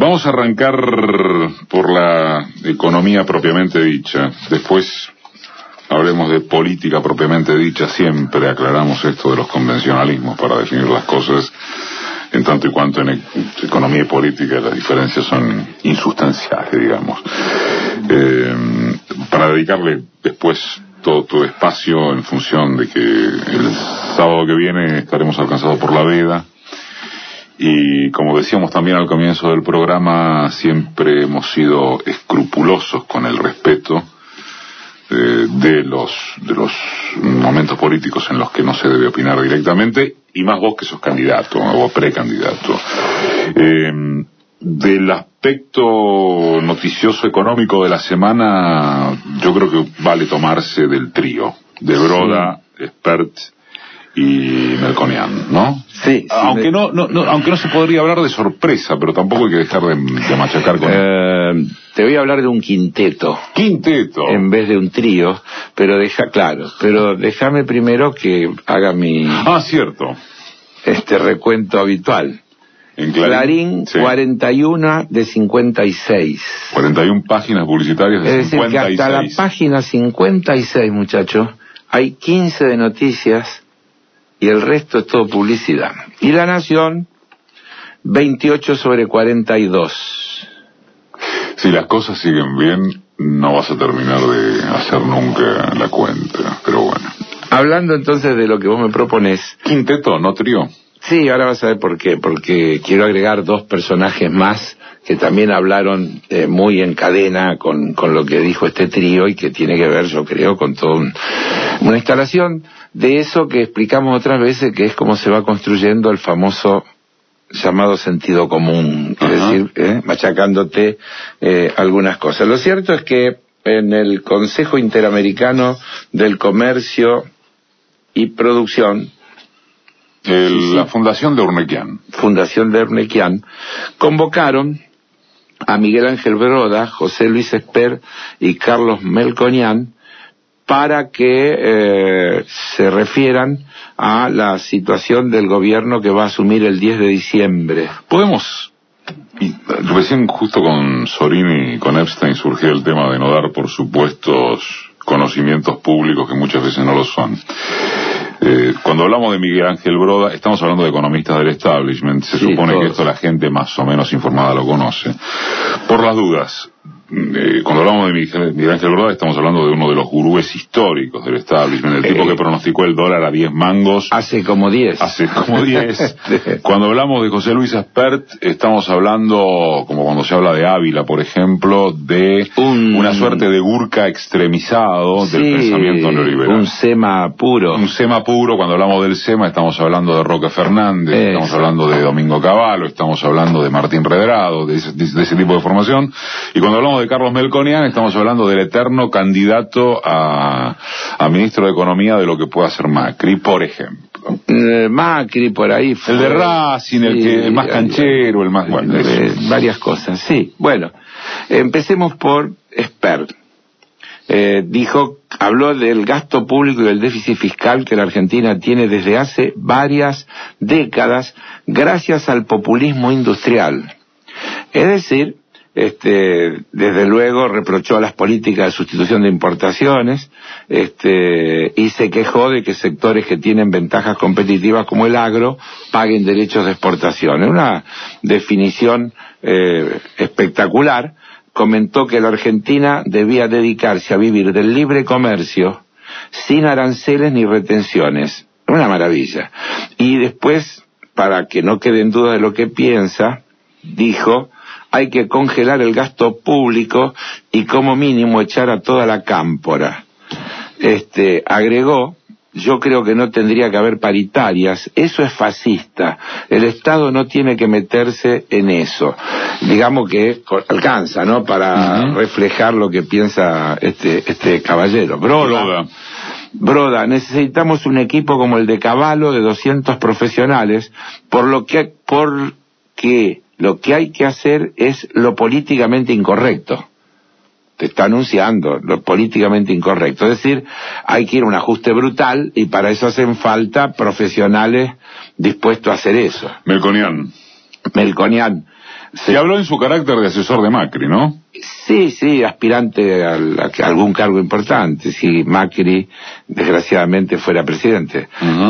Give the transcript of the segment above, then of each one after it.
Vamos a arrancar por la economía propiamente dicha. Después hablemos de política propiamente dicha. Siempre aclaramos esto de los convencionalismos para definir las cosas, en tanto y cuanto en economía y política las diferencias son insustanciales, digamos. Para dedicarle después todo tu espacio en función de que el sábado que viene estaremos alcanzados por la veda. Y como decíamos también al comienzo del programa, siempre hemos sido escrupulosos con el respeto de los momentos políticos en los que no se debe opinar directamente, y más vos que sos candidato o precandidato. Del aspecto noticioso económico de la semana, yo creo que vale tomarse del trío de Broda, sí, Spert y Melconian, ¿no? Sí. Aunque no se podría hablar de sorpresa, pero tampoco hay que dejar de machacar con te voy a hablar de un quinteto. Quinteto. En vez de un trío, pero déjame primero que haga mi cierto. Recuento habitual. En Clarín, sí. 41 de 56. 41 páginas publicitarias de 56. Es decir, que hasta la página 56, muchachos, hay 15 de noticias y el resto es todo publicidad. Y La Nación, 28 sobre 42. Si las cosas siguen bien, no vas a terminar de hacer nunca la cuenta, pero bueno. Hablando entonces de lo que vos me proponés. Quinteto, no trío. Sí, ahora vas a ver por qué. Porque quiero agregar dos personajes más que también hablaron muy en cadena con lo que dijo este trío y que tiene que ver, yo creo, con toda una instalación de eso que explicamos otras veces, que es cómo se va construyendo el famoso llamado sentido común, es decir, machacándote algunas cosas. Lo cierto es que en el Consejo Interamericano del Comercio y Producción, la Fundación de Urnequian, convocaron a Miguel Ángel Broda, José Luis Espert y Carlos Melconian para que se refieran a la situación del gobierno que va a asumir el 10 de diciembre. Podemos, y recién justo con Sorini y con Epstein surgió el tema de no dar por supuestos conocimientos públicos que muchas veces no lo son. Cuando hablamos de Miguel Ángel Broda, estamos hablando de economistas del establishment. Se supone que esto la gente más o menos informada lo conoce. Por las dudas, cuando hablamos de Miguel Ángel Broda, estamos hablando de uno de los gurúes históricos del establishment, el tipo que pronosticó el dólar a 10 mangos. Hace como 10. Cuando hablamos de José Luis Espert, estamos hablando, como cuando se habla de Ávila, por ejemplo, de una suerte de Gurka extremizado del pensamiento neoliberal. Un SEMA puro. Cuando hablamos del SEMA, estamos hablando de Roque Fernández, estamos hablando de Domingo Cavallo, estamos hablando de Martín Redrado, de ese tipo de formación. Y cuando hablamos de Carlos Melconian, estamos hablando del eterno candidato a ministro de Economía de lo que pueda hacer Macri, por ejemplo. Macri por ahí fue. El de Racing, el más canchero, el más... Bueno, varias cosas, sí. Bueno, empecemos por Espert. Habló del gasto público y del déficit fiscal que la Argentina tiene desde hace varias décadas gracias al populismo industrial. Es decir, desde luego reprochó las políticas de sustitución de importaciones, y se quejó de que sectores que tienen ventajas competitivas como el agro paguen derechos de exportación. Es una definición espectacular. Comentó que la Argentina debía dedicarse a vivir del libre comercio sin aranceles ni retenciones. Una maravilla. Y después, para que no quede en duda de lo que piensa, dijo: hay que congelar el gasto público y como mínimo echar a toda la cámpora. Agregó: yo creo que no tendría que haber paritarias, eso es fascista, el Estado no tiene que meterse en eso. Digamos que alcanza, ¿no?, para reflejar lo que piensa este caballero. Broda, necesitamos un equipo como el de Cavallo de 200 profesionales, porque lo que hay que hacer es lo políticamente incorrecto. Te está anunciando lo políticamente incorrecto. Es decir, hay que ir a un ajuste brutal y para eso hacen falta profesionales dispuestos a hacer eso. Melconian. Sí. Y habló en su carácter de asesor de Macri, ¿no? Sí, aspirante a algún cargo importante, si Macri, desgraciadamente, fuera presidente.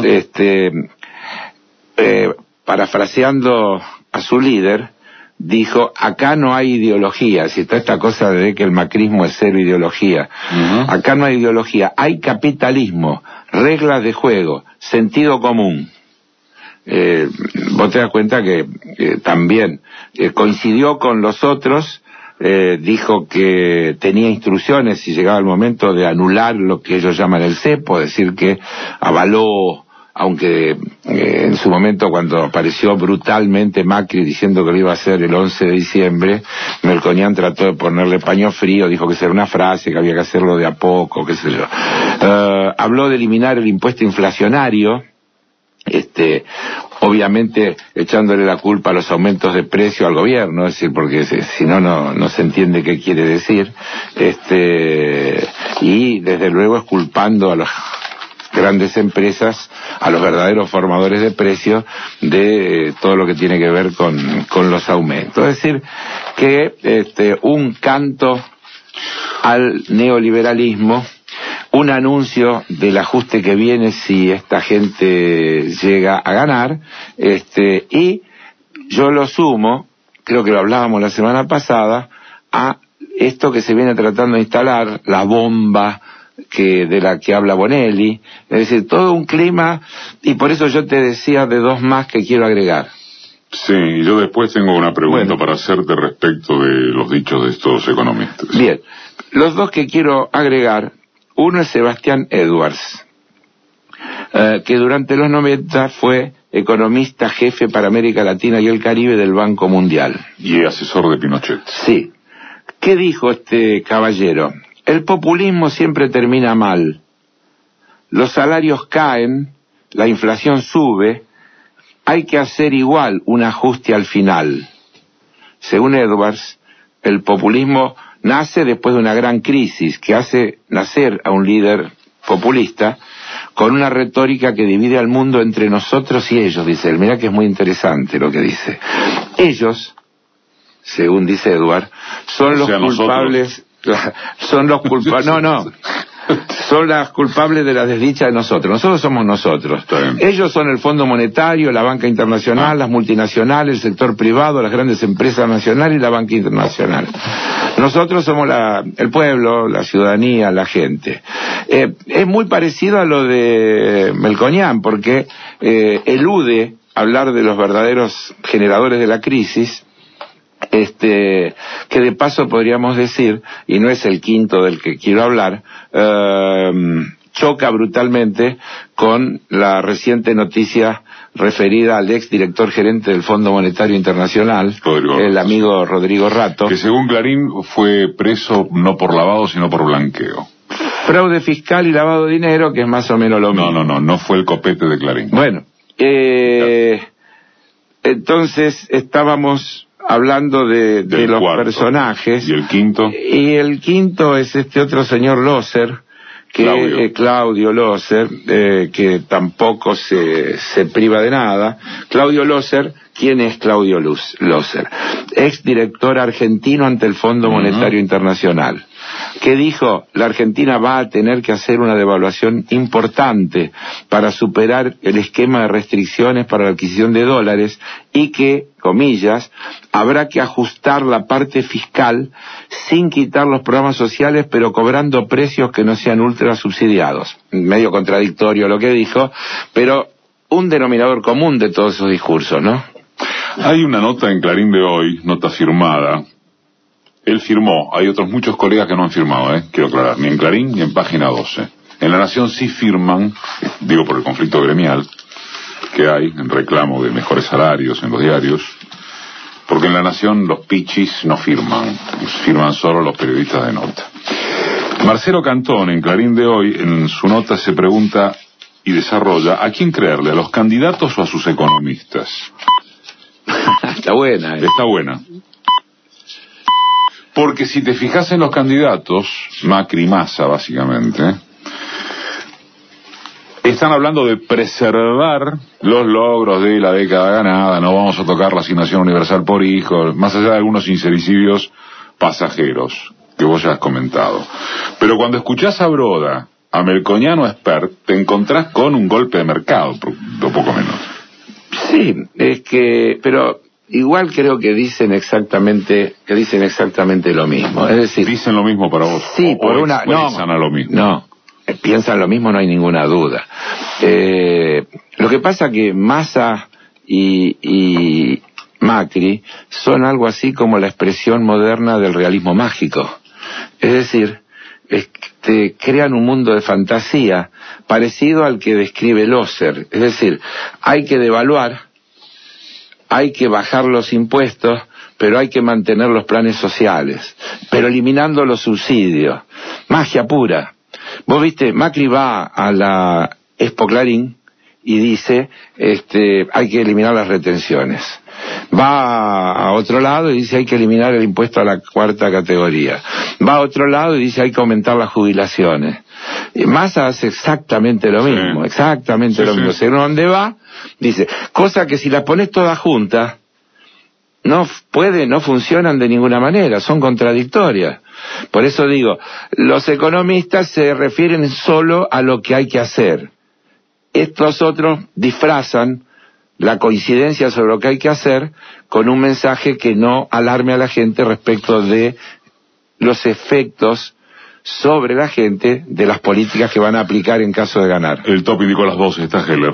Parafraseando a su líder, dijo, acá no hay ideología, si está esta cosa de que el macrismo es cero ideología. Acá no hay ideología, hay capitalismo, reglas de juego, sentido común. Vos te das cuenta que también coincidió con los otros, dijo que tenía instrucciones si llegaba el momento de anular lo que ellos llaman el cepo, es decir, que avaló, aunque en su momento cuando apareció brutalmente Macri diciendo que lo iba a hacer el 11 de diciembre, Melconian trató de ponerle paño frío, dijo que era una frase, que había que hacerlo de a poco, qué sé yo. Habló de eliminar el impuesto inflacionario, obviamente echándole la culpa a los aumentos de precio al gobierno, es decir, porque si no, no se entiende qué quiere decir, y desde luego es culpando a las grandes empresas, a los verdaderos formadores de precios, de todo lo que tiene que ver con los aumentos. Es decir, que un canto al neoliberalismo, un anuncio del ajuste que viene si esta gente llega a ganar, y yo lo sumo, creo que lo hablábamos la semana pasada, a esto que se viene tratando de instalar, la bomba de la que habla Bonelli, es decir, todo un clima, y por eso yo te decía de dos más que quiero agregar. Sí, yo después tengo una pregunta para hacerte respecto de los dichos de estos economistas. Bien, los dos que quiero agregar, uno es Sebastián Edwards, que durante los 90 fue economista jefe para América Latina y el Caribe del Banco Mundial. Y asesor de Pinochet. Sí. ¿Qué dijo este caballero? El populismo siempre termina mal. Los salarios caen, la inflación sube, hay que hacer igual un ajuste al final. Según Edwards, el populismo nace después de una gran crisis que hace nacer a un líder populista con una retórica que divide al mundo entre nosotros y ellos, dice él. Mirá que es muy interesante lo que dice. Ellos, según dice Edwards, son los culpables... Son los culpables... Son las culpables de la desdicha de nosotros. Nosotros somos nosotros. Ellos son el Fondo Monetario, la banca internacional, las multinacionales, el sector privado, las grandes empresas nacionales y la banca internacional. Nosotros somos el pueblo, la ciudadanía, la gente. Es muy parecido a lo de Melconian, porque elude hablar de los verdaderos generadores de la crisis, que de paso podríamos decir, y no es el quinto del que quiero hablar, choca brutalmente con la reciente noticia referida al ex director gerente del Fondo Monetario Internacional, el amigo Rodrigo Rato, que según Clarín fue preso no por lavado sino por blanqueo. Fraude fiscal y lavado de dinero, que es más o menos lo mismo. No fue el copete de Clarín. Bueno, entonces estábamos hablando de los cuarto personajes. ¿Y el quinto? Y el quinto es este otro señor Loser, Claudio Loser, que tampoco se priva de nada. Claudio Loser, ¿quién es Claudio Loser? Ex director argentino ante el Fondo Monetario Internacional, que dijo, la Argentina va a tener que hacer una devaluación importante para superar el esquema de restricciones para la adquisición de dólares y que, comillas, habrá que ajustar la parte fiscal sin quitar los programas sociales, pero cobrando precios que no sean ultra subsidiados. Medio contradictorio lo que dijo, pero un denominador común de todos esos discursos, ¿no? Hay una nota en Clarín de hoy, nota firmada. Él firmó, hay otros muchos colegas que no han firmado, quiero aclarar, ni en Clarín ni en Página 12. En La Nación sí firman, digo por el conflicto gremial que hay, en reclamo de mejores salarios en los diarios, porque en La Nación los pichis no firman solo los periodistas de nota. Marcelo Cantón, en Clarín de hoy, en su nota se pregunta y desarrolla, ¿a quién creerle, a los candidatos o a sus economistas? Está buena. Está buena. Porque si te fijas en los candidatos, Macri y Massa básicamente, están hablando de preservar los logros de la década ganada, no vamos a tocar la asignación universal por hijo, más allá de algunos sincericidios pasajeros que vos ya has comentado. Pero cuando escuchás a Broda, a Melconiano Espert, te encontrás con un golpe de mercado, poco menos. Sí, pero igual creo que dicen exactamente lo mismo. Es decir, dicen lo mismo para vos. Sí, por una a lo mismo. No, piensan lo mismo, no hay ninguna duda. Lo que pasa que Massa y Macri son algo así como la expresión moderna del realismo mágico. Es decir, crean un mundo de fantasía parecido al que describe Loser. Es decir, hay que devaluar, hay que bajar los impuestos, pero hay que mantener los planes sociales, pero eliminando los subsidios. Magia pura. Vos viste, Macri va a la Expo Clarín y dice, hay que eliminar las retenciones. Va a otro lado y dice hay que eliminar el impuesto a la cuarta categoría. Va a otro lado y dice hay que aumentar las jubilaciones. Massa hace exactamente lo mismo, lo mismo. Según donde va, dice, cosa que si las pones todas juntas, no funcionan de ninguna manera, son contradictorias. Por eso digo, los economistas se refieren solo a lo que hay que hacer. Estos otros disfrazan la coincidencia sobre lo que hay que hacer con un mensaje que no alarme a la gente respecto de los efectos sobre la gente de las políticas que van a aplicar en caso de ganar. El top indicó las voces, está Heller.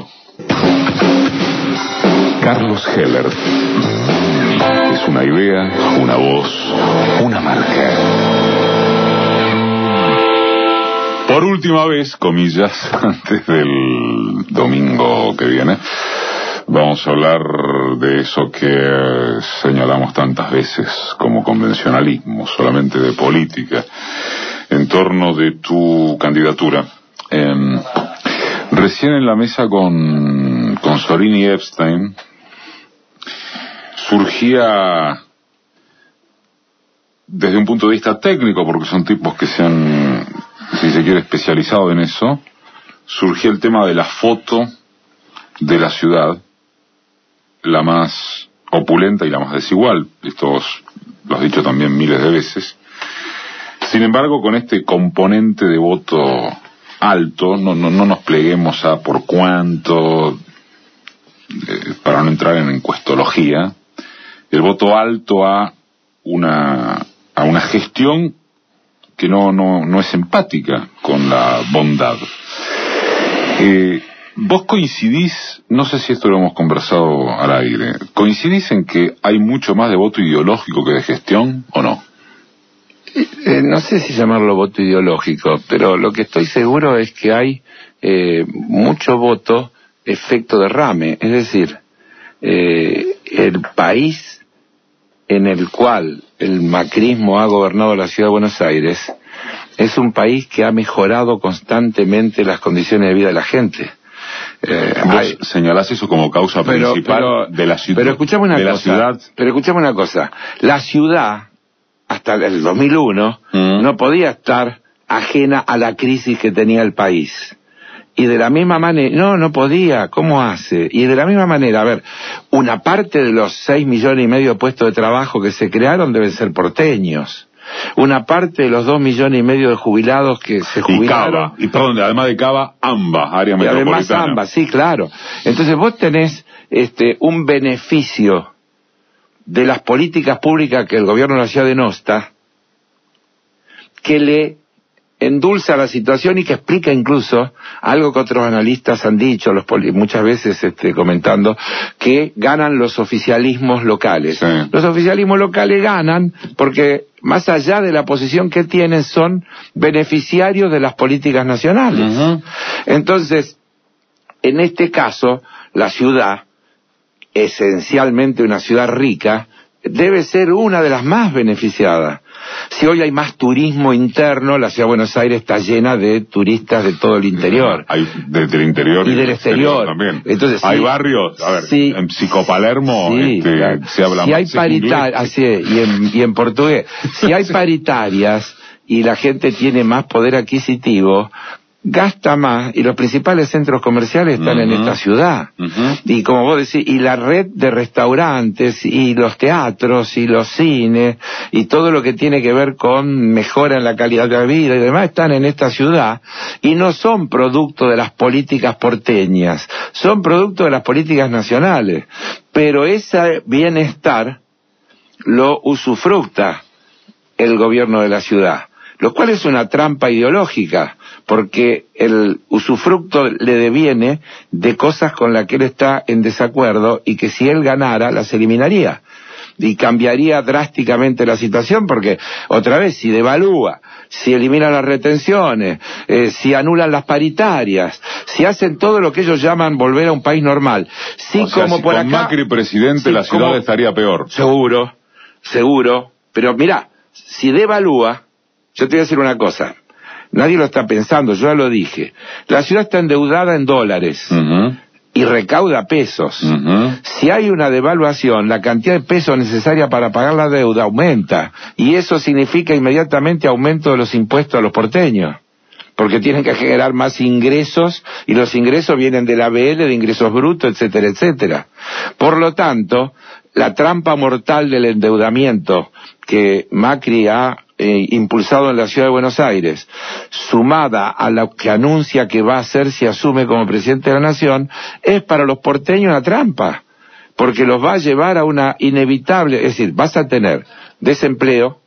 Carlos Heller. Es una idea, una voz, una marca. Por última vez, comillas, antes del domingo que viene, vamos a hablar de eso que señalamos tantas veces como convencionalismo, solamente de política, en torno de tu candidatura. Recién en la mesa con Sorín y Epstein surgía, desde un punto de vista técnico, porque son tipos que se han, si se quiere, especializado en eso, surgía el tema de la foto de la ciudad, la más opulenta y la más desigual. Esto lo has dicho también miles de veces. Sin embargo, con este componente de voto alto, no nos pleguemos a por cuánto, para no entrar en encuestología, el voto alto a una gestión que no es empática con la bondad. Vos coincidís, no sé si esto lo hemos conversado al aire, ¿coincidís en que hay mucho más de voto ideológico que de gestión o no? No sé si llamarlo voto ideológico, pero lo que estoy seguro es que hay mucho voto efecto derrame. Es decir, el país en el cual el macrismo ha gobernado la ciudad de Buenos Aires es un país que ha mejorado constantemente las condiciones de vida de la gente. Vos señalás eso como causa principal de la ciudad. Pero escuchame una cosa. La ciudad, hasta el 2001, no podía estar ajena a la crisis que tenía el país. Y de la misma manera, no podía, ¿cómo hace? Y de la misma manera, a ver, una parte de los 6,5 millones de puestos de trabajo que se crearon deben ser porteños. Una parte de los 2,5 millones de jubilados que se jubilaron. Además de Cava, AMBA, área metropolitana. Además AMBA, sí, claro. Entonces vos tenés un beneficio de las políticas públicas que el gobierno de la ciudad denosta, que le endulza la situación y que explica incluso algo que otros analistas han dicho, muchas veces comentando, que ganan los oficialismos locales. Sí. Los oficialismos locales ganan porque, más allá de la posición que tienen, son beneficiarios de las políticas nacionales. Uh-huh. Entonces, en este caso, la ciudad, esencialmente una ciudad rica, debe ser una de las más beneficiadas. Si hoy hay más turismo interno, la ciudad de Buenos Aires está llena de turistas de todo el interior. Hay desde el interior y del exterior también. Entonces, hay barrios, a ver, sí, en Psicopalermo se habla si hay paritarias, y en portugués, si hay paritarias y la gente tiene más poder adquisitivo, gasta más, y los principales centros comerciales están en esta ciudad. Y como vos decís, y la red de restaurantes, y los teatros, y los cines, y todo lo que tiene que ver con mejora en la calidad de la vida y demás, están en esta ciudad, y no son producto de las políticas porteñas, son producto de las políticas nacionales. Pero ese bienestar lo usufructa el gobierno de la ciudad, lo cual es una trampa ideológica, porque el usufructo le deviene de cosas con las que él está en desacuerdo y que si él ganara las eliminaría y cambiaría drásticamente la situación, porque otra vez, si devalúa, si elimina las retenciones, si anulan las paritarias, si hacen todo lo que ellos llaman volver a un país normal, si o sea, como si por con acá Macri presidente, la ciudad estaría peor. Seguro, pero mirá, si devalúa, yo te voy a decir una cosa, nadie lo está pensando, yo ya lo dije, la ciudad está endeudada en dólares y recauda pesos. Si hay una devaluación, la cantidad de pesos necesaria para pagar la deuda aumenta, y eso significa inmediatamente aumento de los impuestos a los porteños, porque tienen que generar más ingresos, y los ingresos vienen de la ABL, de ingresos brutos, etcétera, etcétera. Por lo tanto, la trampa mortal del endeudamiento que Macri ha impulsado en la ciudad de Buenos Aires, sumada a lo que anuncia que va a hacer si asume como presidente de la nación, es para los porteños una trampa, porque los va a llevar a una inevitable, es decir, vas a tener desempleo,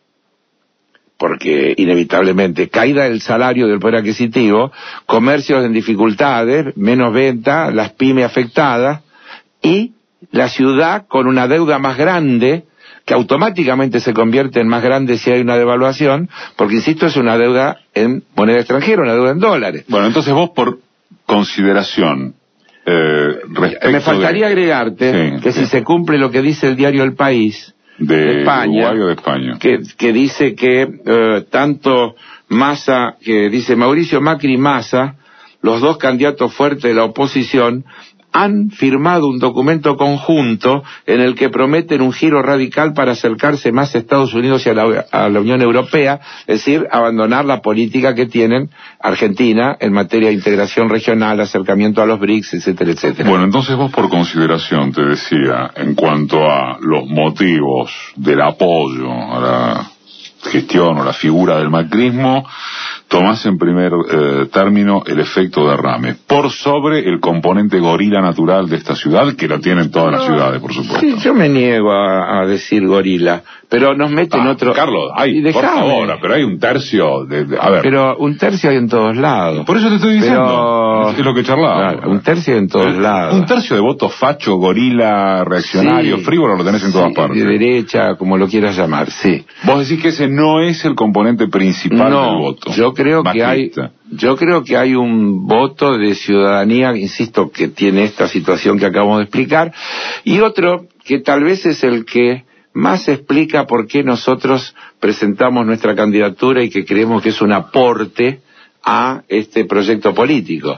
porque inevitablemente caída del salario del poder adquisitivo, comercios en dificultades, menos venta, las pymes afectadas, y la ciudad con una deuda más grande, que automáticamente se convierte en más grande si hay una devaluación, porque insisto, es una deuda en moneda extranjera, una deuda en dólares. Bueno, entonces vos, por consideración, respecto me faltaría agregarte que si se cumple lo que dice el diario El País de España, Uruguay o de España, que dice que tanto Massa, que dice Mauricio Macri y Massa, los dos candidatos fuertes de la oposición, han firmado un documento conjunto en el que prometen un giro radical para acercarse más a Estados Unidos y a la Unión Europea, es decir, abandonar la política que tienen Argentina en materia de integración regional, acercamiento a los BRICS, etcétera, etcétera. Bueno, entonces vos, por consideración, te decía, en cuanto a los motivos del apoyo a la gestión o la figura del macrismo, tomás en primer término el efecto derrame, por sobre el componente gorila natural de esta ciudad, que lo tienen todas las ciudades, por supuesto. Sí, yo me niego a decir gorila, pero nos meten otro... Carlos, por favor, pero hay un tercio a ver. Pero un tercio hay en todos lados. Por eso te estoy diciendo, es lo que charlábamos. Claro, un tercio hay en todos lados. Un tercio de votos facho, gorila, reaccionario, frívolo, lo tenés en todas partes. De derecha, como lo quieras llamar, sí. Vos decís que ese no es el componente principal del voto. Yo creo que hay un voto de ciudadanía, insisto, que tiene esta situación que acabamos de explicar, y otro que tal vez es el que más explica por qué nosotros presentamos nuestra candidatura y que creemos que es un aporte a este proyecto político.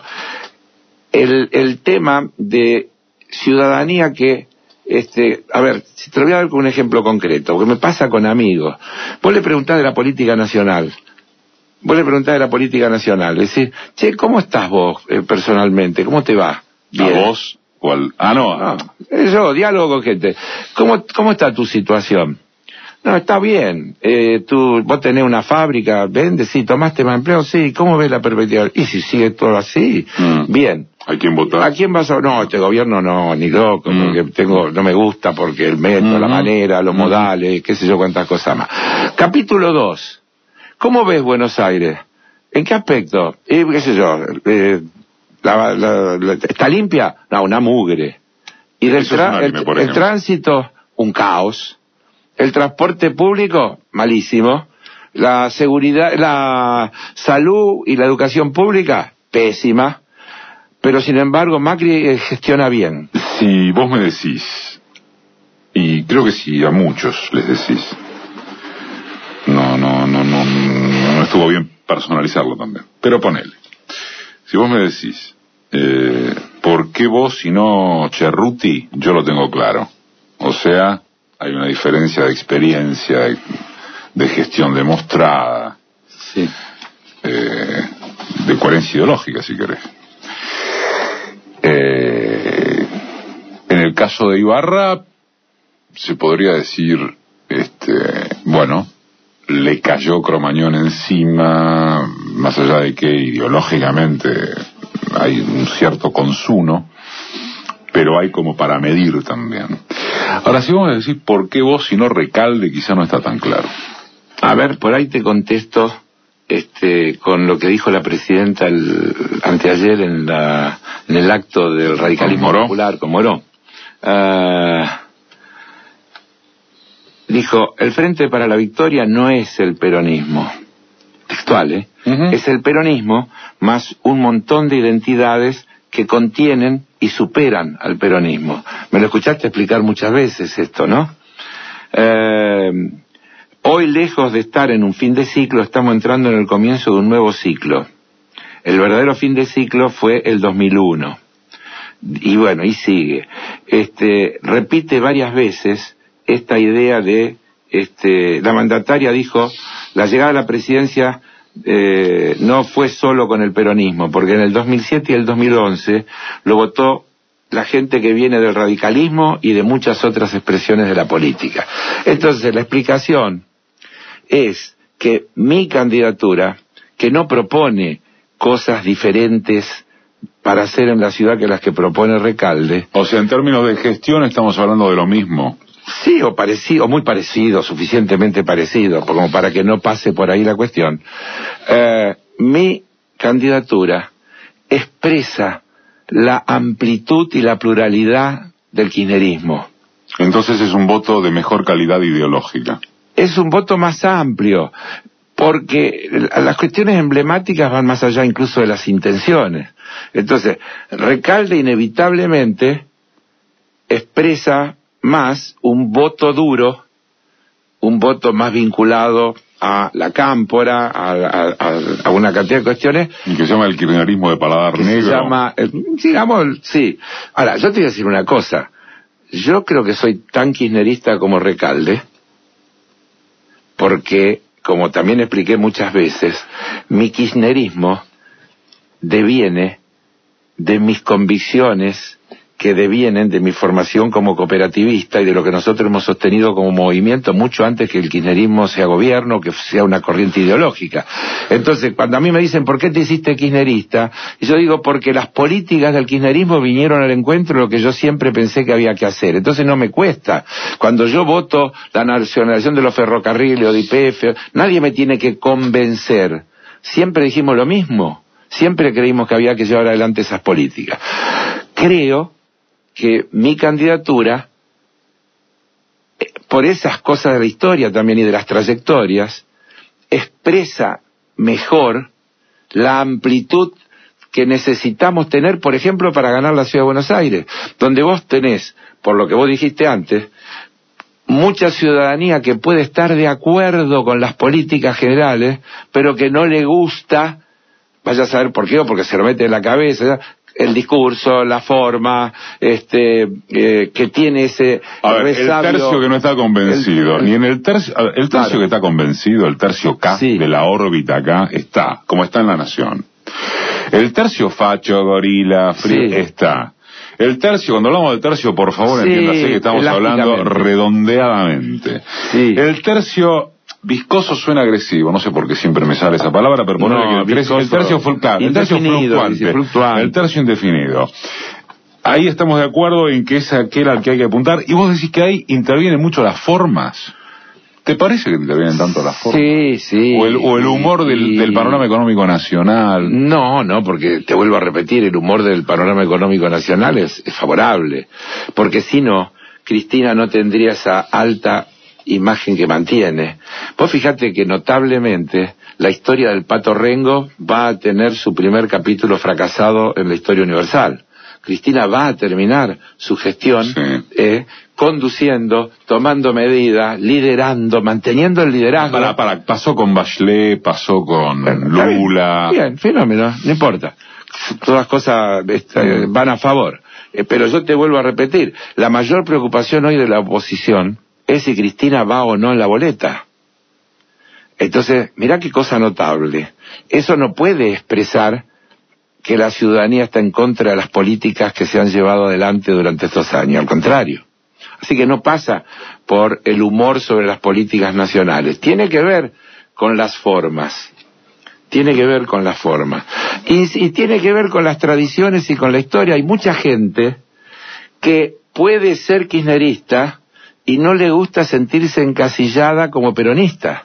El tema de ciudadanía que, a ver, si te lo voy a dar con un ejemplo concreto, porque me pasa con amigos. Vos le preguntás de la política nacional, es decir, che, ¿cómo estás vos personalmente? ¿Cómo te va? Bien. ¿A vos? Yo diálogo con gente. ¿Cómo está tu situación? No, está bien. Vos tenés una fábrica, vendes, sí, tomaste más empleo, sí. ¿Cómo ves la perspectiva? Y si sigue todo así, bien. ¿A quién votar? ¿A quién vas a...? No, este gobierno no, ni loco, porque no me gusta, porque el método, la manera, los modales, qué sé yo, cuántas cosas más. Capítulo 2. ¿Cómo ves Buenos Aires? ¿En qué aspecto? Qué sé yo, ¿está limpia? No, una mugre. Y el tránsito, un caos. El transporte público, malísimo. La seguridad, la salud y la educación pública, pésima. Pero sin embargo Macri gestiona bien. Si vos me decís, y creo que si a muchos les decís, no estuvo bien personalizarlo también, pero ponele, si vos me decís, ¿por qué vos y no Cerruti? Yo lo tengo claro. O sea, hay una diferencia de experiencia, de gestión demostrada, de coherencia ideológica, si querés. En el caso de Ibarra, se podría decir, bueno, le cayó Cromañón encima, más allá de que ideológicamente hay un cierto consuno, pero hay como para medir también. Ahora, si vamos a decir por qué vos, si no Recalde, quizá no está tan claro. A ver, por ahí te contesto con lo que dijo la presidenta anteayer en el acto del radicalismo popular con Moró. Dijo, el Frente para la Victoria no es el peronismo, textual, es el peronismo más un montón de identidades que contienen y superan al peronismo. Me lo escuchaste explicar muchas veces esto, ¿no? Hoy, lejos de estar en un fin de ciclo, estamos entrando en el comienzo de un nuevo ciclo. El verdadero fin de ciclo fue el 2001. Y bueno, y sigue. Repite varias veces esta idea de, la mandataria dijo, la llegada a la presidencia no fue solo con el peronismo, porque en el 2007 y el 2011 lo votó la gente que viene del radicalismo y de muchas otras expresiones de la política. Entonces, la explicación es que mi candidatura, que no propone cosas diferentes para hacer en la ciudad que las que propone Recalde. O sea, en términos de gestión estamos hablando de lo mismo. Sí, o parecido, o muy parecido, suficientemente parecido, como para que no pase por ahí la cuestión. Mi candidatura expresa la amplitud y la pluralidad del kirchnerismo. Entonces es un voto de mejor calidad ideológica. Es un voto más amplio, porque las cuestiones emblemáticas van más allá incluso de las intenciones. Entonces, Recalde inevitablemente expresa más un voto duro, un voto más vinculado a la cámpora, a una cantidad de cuestiones. Y que se llama el kirchnerismo de paladar negro. Se llama, digamos, sí. Ahora, yo te voy a decir una cosa. Yo creo que soy tan kirchnerista como Recalde, porque, como también expliqué muchas veces, mi kirchnerismo deviene de mis convicciones, que devienen de mi formación como cooperativista y de lo que nosotros hemos sostenido como movimiento mucho antes que el kirchnerismo sea gobierno, que sea una corriente ideológica. Entonces, cuando a mí me dicen, ¿por qué te hiciste kirchnerista? Y yo digo, porque las políticas del kirchnerismo vinieron al encuentro de lo que yo siempre pensé que había que hacer. Entonces no me cuesta. Cuando yo voto la nacionalización de los ferrocarriles o de YPF, nadie me tiene que convencer. Siempre dijimos lo mismo. Siempre creímos que había que llevar adelante esas políticas. Creo que mi candidatura, por esas cosas de la historia también y de las trayectorias, expresa mejor la amplitud que necesitamos tener, por ejemplo, para ganar la Ciudad de Buenos Aires, donde vos tenés, por lo que vos dijiste antes, mucha ciudadanía que puede estar de acuerdo con las políticas generales, pero que no le gusta, vaya a saber por qué, o porque se lo mete en la cabeza, el discurso, la forma, que tiene ese resabio. El tercio que no está convencido, ni en el tercio claro, que está convencido, el tercio K sí, de la órbita K, está, como está en La Nación. El tercio facho, gorila, frío, sí, está. El tercio, cuando hablamos del tercio, por favor, sí, entiéndase que estamos hablando redondeadamente. Sí. El tercio viscoso suena agresivo, no sé por qué siempre me sale esa palabra, pero ponerle que el tercio fluctuante, el tercio indefinido. Ahí estamos de acuerdo en que es aquel al que hay que apuntar, y vos decís que ahí intervienen mucho las formas. ¿Te parece que intervienen tanto las formas? Sí, sí. O el humor del panorama económico nacional. No, porque te vuelvo a repetir, el humor del panorama económico nacional es favorable, porque si no, Cristina no tendría esa alta imagen que mantiene. Vos fíjate que notablemente la historia del Pato Rengo va a tener su primer capítulo fracasado en la historia universal. Cristina va a terminar su gestión sí, conduciendo, tomando medidas, liderando, manteniendo el liderazgo. Pasó con Bachelet, pasó con Lula. Bien, fenómeno, no importa. Todas cosas van a favor. Pero yo te vuelvo a repetir, la mayor preocupación hoy de la oposición es si Cristina va o no en la boleta. Entonces, mirá qué cosa notable. Eso no puede expresar que la ciudadanía está en contra de las políticas que se han llevado adelante durante estos años, al contrario. Así que no pasa por el humor sobre las políticas nacionales, tiene que ver con las formas. Tiene que ver con las formas. Y tiene que ver con las tradiciones y con la historia. Hay mucha gente que puede ser kirchnerista y no le gusta sentirse encasillada como peronista.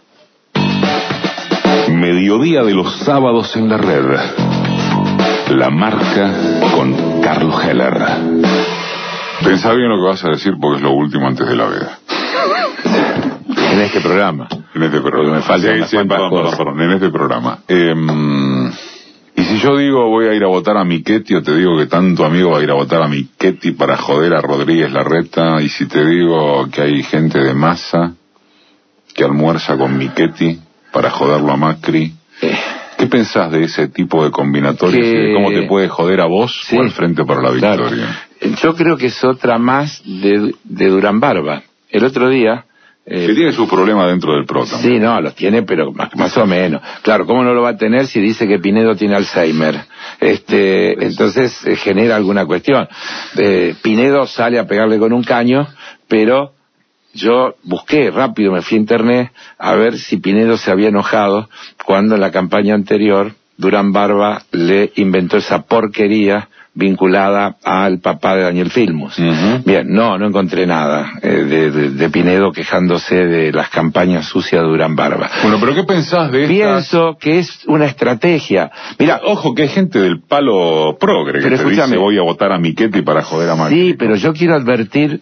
Mediodía de los sábados en la red. La Marca con Carlos Heller. Pensá bien lo que vas a decir porque es lo último antes de la veda. En este programa. En este programa. Porque me faltan unas cuantas cosas. Perdón, en este programa. Y si yo digo voy a ir a votar a Michetti, o te digo que tanto amigo va a ir a votar a Michetti para joder a Rodríguez Larreta, y si te digo que hay gente de Massa que almuerza con Michetti para joderlo a Macri, ¿qué pensás de ese tipo de combinatorias y de cómo te puede joder a vos o al Frente para la Victoria? Claro. Yo creo que es otra más de Durán Barba. El otro día... que tiene sus problemas dentro del PRO también. Sí, no, los tiene, pero más o menos. Claro, ¿cómo no lo va a tener si dice que Pinedo tiene Alzheimer? Entonces genera alguna cuestión. Pinedo sale a pegarle con un caño, pero yo busqué rápido, me fui a internet a ver si Pinedo se había enojado cuando en la campaña anterior Durán Barba le inventó esa porquería vinculada al papá de Daniel Filmus. Bien, no encontré nada de Pinedo quejándose de las campañas sucias de Durán Barba. Bueno, pero ¿qué pensás de Pienso que es una estrategia. Mira, ojo que hay gente del palo progre que te dice voy a votar a Michetti para joder a Macri. Sí, pero yo quiero advertir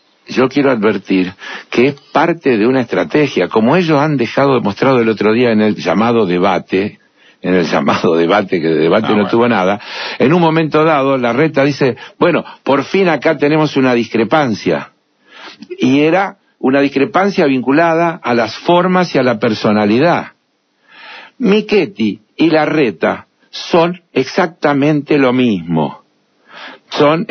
que es parte de una estrategia, como ellos han demostrado el otro día en el llamado debate, que de debate no tuvo nada. En un momento dado, Larreta dice, bueno, por fin acá tenemos una discrepancia. Y era una discrepancia vinculada a las formas y a la personalidad. Michetti y Larreta son exactamente lo mismo. Son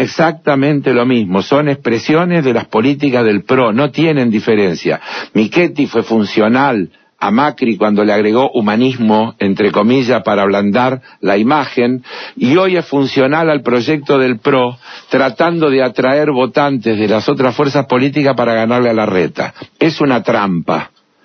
expresiones de las políticas del PRO, no tienen diferencia. Michetti fue funcional a Macri cuando le agregó humanismo, entre comillas, para ablandar la imagen, y hoy es funcional al proyecto del PRO, tratando de atraer votantes de las otras fuerzas políticas para ganarle a Larreta. Es una trampa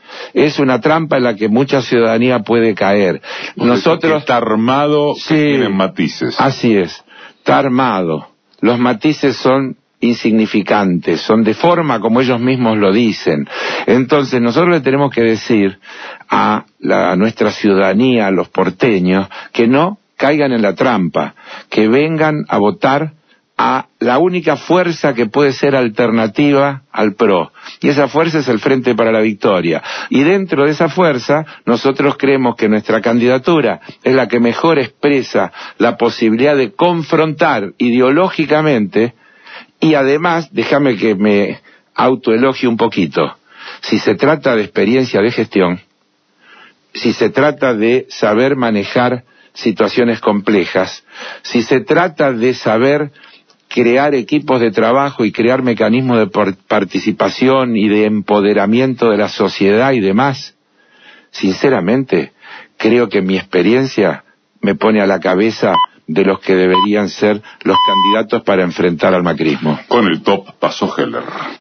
en la que mucha ciudadanía puede caer. Nosotros está armado, sí, tienen matices. Así es, está armado. Los matices son insignificantes, son de forma como ellos mismos lo dicen. Entonces nosotros le tenemos que decir a nuestra ciudadanía, a los porteños, que no caigan en la trampa, que vengan a votar a la única fuerza que puede ser alternativa al PRO, y esa fuerza es el Frente para la Victoria, y dentro de esa fuerza nosotros creemos que nuestra candidatura es la que mejor expresa la posibilidad de confrontar ideológicamente. Y además, déjame que me autoelogie un poquito. Si se trata de experiencia de gestión, si se trata de saber manejar situaciones complejas, si se trata de saber crear equipos de trabajo y crear mecanismos de participación y de empoderamiento de la sociedad y demás, sinceramente, creo que mi experiencia me pone a la cabeza de los que deberían ser los candidatos para enfrentar al macrismo. Con el top pasó Heller.